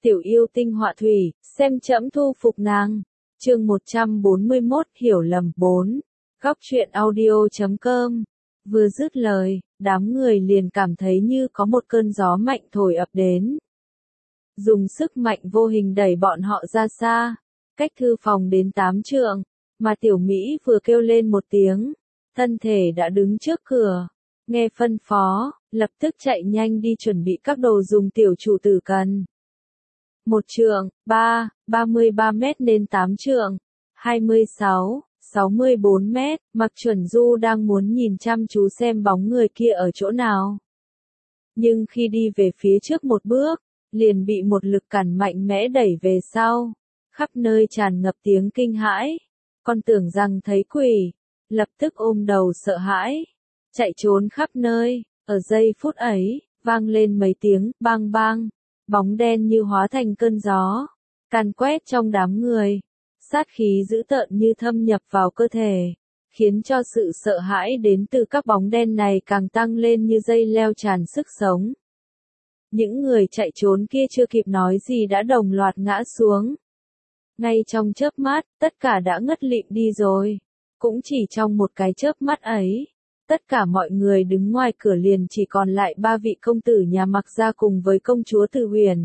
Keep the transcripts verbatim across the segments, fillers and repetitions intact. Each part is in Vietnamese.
tiểu yêu tinh họa thủy, xem trẫm thu phục nàng. Chương một trăm bốn mươi mốt hiểu lầm bốn. Góc truyện audio chấm com. Vừa dứt lời, đám người liền cảm thấy như có một cơn gió mạnh thổi ập đến. Dùng sức mạnh vô hình đẩy bọn họ ra xa, cách thư phòng đến tám trượng, mà tiểu Mỹ vừa kêu lên một tiếng, thân thể đã đứng trước cửa, nghe phân phó, lập tức chạy nhanh đi chuẩn bị các đồ dùng tiểu chủ tử cần. Một trượng, ba, ba mươi ba mét nên tám trượng, hai mươi sáu, sáu mươi bốn mét, Mạc Chuẩn Du đang muốn nhìn chăm chú xem bóng người kia ở chỗ nào. Nhưng khi đi về phía trước một bước, liền bị một lực cản mạnh mẽ đẩy về sau, khắp nơi tràn ngập tiếng kinh hãi, con tưởng rằng thấy quỷ, lập tức ôm đầu sợ hãi, chạy trốn khắp nơi, ở giây phút ấy, vang lên mấy tiếng bang bang, bóng đen như hóa thành cơn gió, càn quét trong đám người, sát khí dữ tợn như thâm nhập vào cơ thể, khiến cho sự sợ hãi đến từ các bóng đen này càng tăng lên như dây leo tràn sức sống. Những người chạy trốn kia chưa kịp nói gì đã đồng loạt ngã xuống. Ngay trong chớp mắt, tất cả đã ngất lịm đi rồi. Cũng chỉ trong một cái chớp mắt ấy, tất cả mọi người đứng ngoài cửa liền chỉ còn lại ba vị công tử nhà Mạc gia cùng với công chúa Từ Huyền.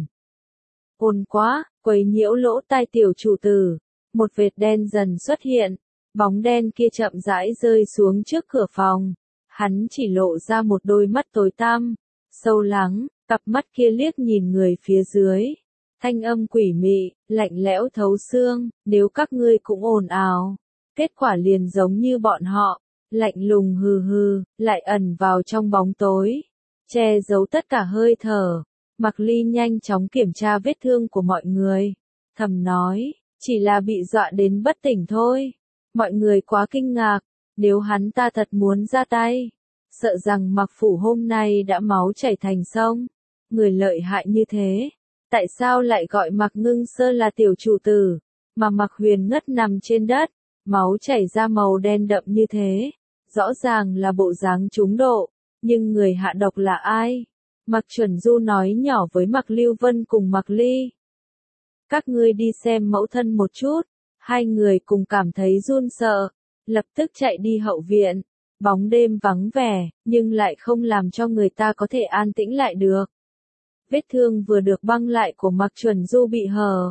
Ồn quá, quấy nhiễu lỗ tai tiểu chủ tử. Một vệt đen dần xuất hiện, bóng đen kia chậm rãi rơi xuống trước cửa phòng. Hắn chỉ lộ ra một đôi mắt tối tăm, sâu lắng, cặp mắt kia liếc nhìn người phía dưới. Thanh âm quỷ mị, lạnh lẽo thấu xương, nếu các ngươi cũng ồn ào, kết quả liền giống như bọn họ, lạnh lùng hừ hừ, lại ẩn vào trong bóng tối, che giấu tất cả hơi thở. Mạc Ly nhanh chóng kiểm tra vết thương của mọi người, thầm nói, chỉ là bị dọa đến bất tỉnh thôi. Mọi người quá kinh ngạc, nếu hắn ta thật muốn ra tay, sợ rằng Mạc phủ hôm nay đã máu chảy thành sông. Người lợi hại như thế, tại sao lại gọi Mạc Ngưng Sơ là tiểu chủ tử, mà Mạc Huyền ngất nằm trên đất, máu chảy ra màu đen đậm như thế, rõ ràng là bộ dáng trúng độ, nhưng người hạ độc là ai? Mạc Chuẩn Du nói nhỏ với Mạc Lưu Vân cùng Mạc Ly. Các ngươi đi xem mẫu thân một chút. Hai người cùng cảm thấy run sợ, lập tức chạy đi hậu viện. Bóng đêm vắng vẻ, nhưng lại không làm cho người ta có thể an tĩnh lại được. Vết thương vừa được băng lại của Mạc Chuẩn Du bị hở.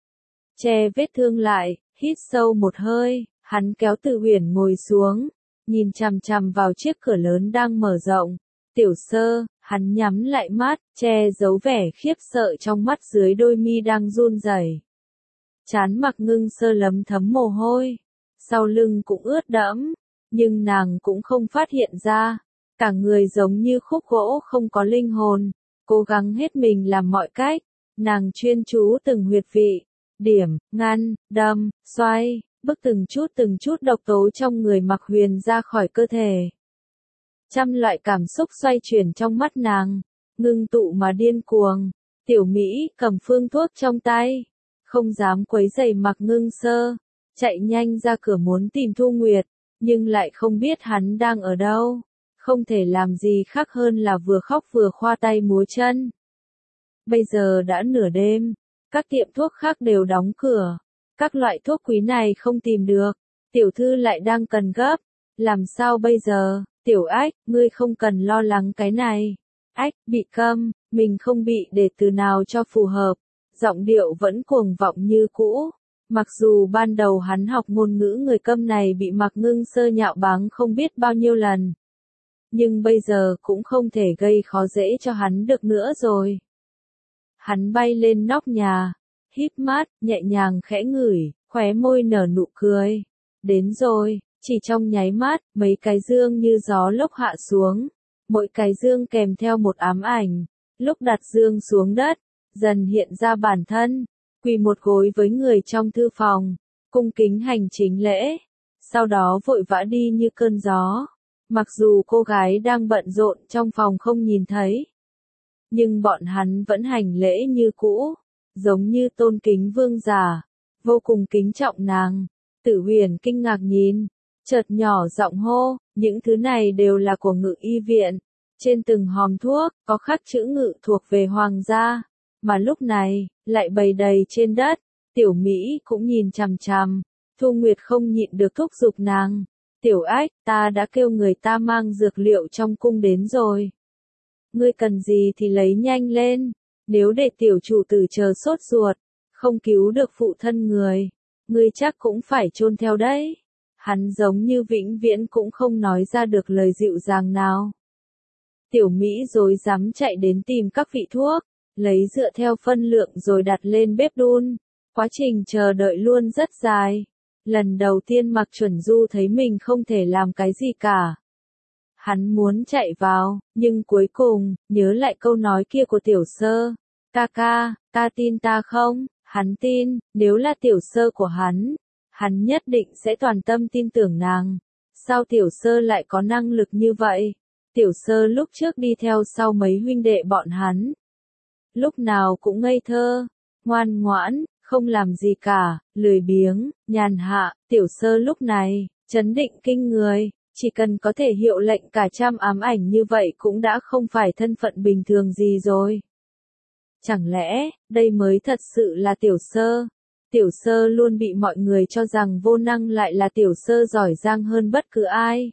Che vết thương lại, hít sâu một hơi, hắn kéo Từ Huyền ngồi xuống, nhìn chằm chằm vào chiếc cửa lớn đang mở rộng. Tiểu Sơ, hắn nhắm lại mắt, che giấu vẻ khiếp sợ trong mắt dưới đôi mi đang run rẩy. Trán Mạc Ngưng Sơ lấm thấm mồ hôi, sau lưng cũng ướt đẫm, nhưng nàng cũng không phát hiện ra, cả người giống như khúc gỗ không có linh hồn, cố gắng hết mình làm mọi cách, nàng chuyên chú từng huyệt vị, điểm, ngăn, đâm, xoay, bức từng chút từng chút độc tố trong người Mạc Huyền ra khỏi cơ thể. Trăm loại cảm xúc xoay chuyển trong mắt nàng, ngưng tụ mà điên cuồng. Tiểu Mỹ cầm phương thuốc trong tay, không dám quấy rầy Mạc Ngưng Sơ, chạy nhanh ra cửa muốn tìm Thu Nguyệt, nhưng lại không biết hắn đang ở đâu, không thể làm gì khác hơn là vừa khóc vừa khoa tay múa chân. Bây giờ đã nửa đêm, các tiệm thuốc khác đều đóng cửa, các loại thuốc quý này không tìm được, tiểu thư lại đang cần gấp, làm sao bây giờ? Tiểu Ách, ngươi không cần lo lắng cái này. Ách, bị câm, mình không bị để từ nào cho phù hợp. Giọng điệu vẫn cuồng vọng như cũ. Mặc dù ban đầu hắn học ngôn ngữ người câm này bị Mạc Ngưng Sơ nhạo báng không biết bao nhiêu lần. Nhưng bây giờ cũng không thể gây khó dễ cho hắn được nữa rồi. Hắn bay lên nóc nhà, híp mắt, nhẹ nhàng khẽ ngửi, khóe môi nở nụ cười. Đến rồi. Chỉ trong nháy mắt, mấy cái dương như gió lốc hạ xuống. Mỗi cái dương kèm theo một ám ảnh. Lúc đặt dương xuống đất, dần hiện ra bản thân, quỳ một gối với người trong thư phòng, cung kính hành chính lễ. Sau đó vội vã đi như cơn gió. Mặc dù cô gái đang bận rộn trong phòng không nhìn thấy, nhưng bọn hắn vẫn hành lễ như cũ, giống như tôn kính vương giả, vô cùng kính trọng nàng. Tử Huyền kinh ngạc nhìn, chợt nhỏ giọng hô, những thứ này đều là của Ngự y viện. Trên từng hòm thuốc, có khắc chữ Ngự thuộc về hoàng gia. mà lúc này, lại bày đầy trên đất. Tiểu Mỹ cũng nhìn chằm chằm, Thu Nguyệt không nhịn được thúc giục nàng. Tiểu Ách, ta đã kêu người ta mang dược liệu trong cung đến rồi. Ngươi cần gì thì lấy nhanh lên, nếu để tiểu chủ tử chờ sốt ruột, không cứu được phụ thân người, ngươi chắc cũng phải chôn theo đấy. Hắn giống như vĩnh viễn cũng không nói ra được lời dịu dàng nào. Tiểu Mỹ rối rắm chạy đến tìm các vị thuốc, lấy dựa theo phân lượng rồi đặt lên bếp đun. Quá trình chờ đợi luôn rất dài. Lần đầu tiên Mạc Chuẩn Du thấy mình không thể làm cái gì cả. Hắn muốn chạy vào, nhưng cuối cùng, nhớ lại câu nói kia của Tiểu Sơ. Ca ca, ca tin ta không? Hắn tin, nếu là Tiểu Sơ của hắn, hắn nhất định sẽ toàn tâm tin tưởng nàng. Sao Tiểu Sơ lại có năng lực như vậy? Tiểu Sơ lúc trước đi theo sau mấy huynh đệ bọn hắn. Lúc nào cũng ngây thơ, ngoan ngoãn, không làm gì cả, lười biếng, nhàn hạ. Tiểu Sơ lúc này, chấn định kinh người, chỉ cần có thể hiệu lệnh cả trăm ám ảnh như vậy cũng đã không phải thân phận bình thường gì rồi. Chẳng lẽ, đây mới thật sự là Tiểu Sơ? Tiểu Sơ luôn bị mọi người cho rằng vô năng lại là Tiểu Sơ giỏi giang hơn bất cứ ai.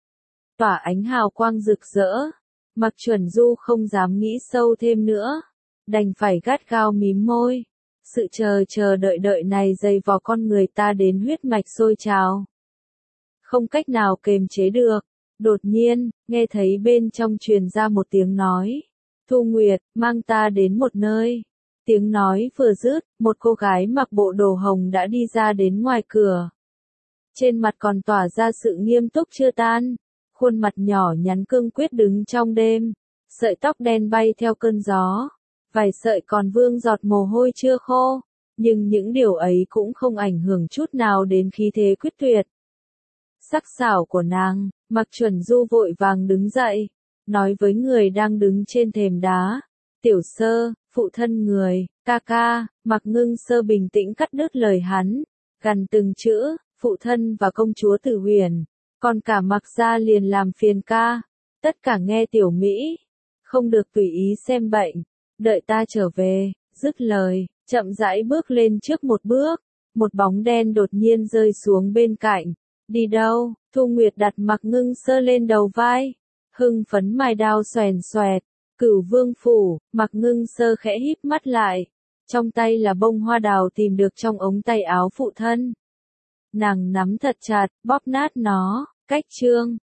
Tỏa ánh hào quang rực rỡ, Mạc Chuẩn Du không dám nghĩ sâu thêm nữa, đành phải gắt gao mím môi. Sự chờ chờ đợi đợi này dày vò con người ta đến huyết mạch sôi trào. Không cách nào kềm chế được, đột nhiên, nghe thấy bên trong truyền ra một tiếng nói. Thu Nguyệt, mang ta đến một nơi. Tiếng nói vừa dứt, một cô gái mặc bộ đồ hồng đã đi ra đến ngoài cửa. Trên mặt còn tỏa ra sự nghiêm túc chưa tan, khuôn mặt nhỏ nhắn cương quyết đứng trong đêm, sợi tóc đen bay theo cơn gió, vài sợi còn vương giọt mồ hôi chưa khô, nhưng những điều ấy cũng không ảnh hưởng chút nào đến khí thế quyết tuyệt. Sắc sảo của nàng, Mạc Chuẩn Du vội vàng đứng dậy, nói với người đang đứng trên thềm đá. Tiểu Sơ, phụ thân người, ca ca. Mạc Ngưng Sơ bình tĩnh cắt đứt lời hắn, gằn từng chữ, phụ thân và công chúa Tử Huyền, còn cả Mạc gia liền làm phiền ca. Tất cả nghe Tiểu Mỹ, không được tùy ý xem bệnh, đợi ta trở về. Dứt lời, chậm rãi bước lên trước một bước, một bóng đen đột nhiên rơi xuống bên cạnh. Đi đâu? Thu Nguyệt đặt Mạc Ngưng Sơ lên đầu vai, hưng phấn mài đao xoèn xoẹt. Cửu Vương phủ. Mạc Ngưng Sơ khẽ híp mắt lại, trong tay là bông hoa đào tìm được trong ống tay áo phụ thân. Nàng nắm thật chặt, bóp nát nó. Cách chương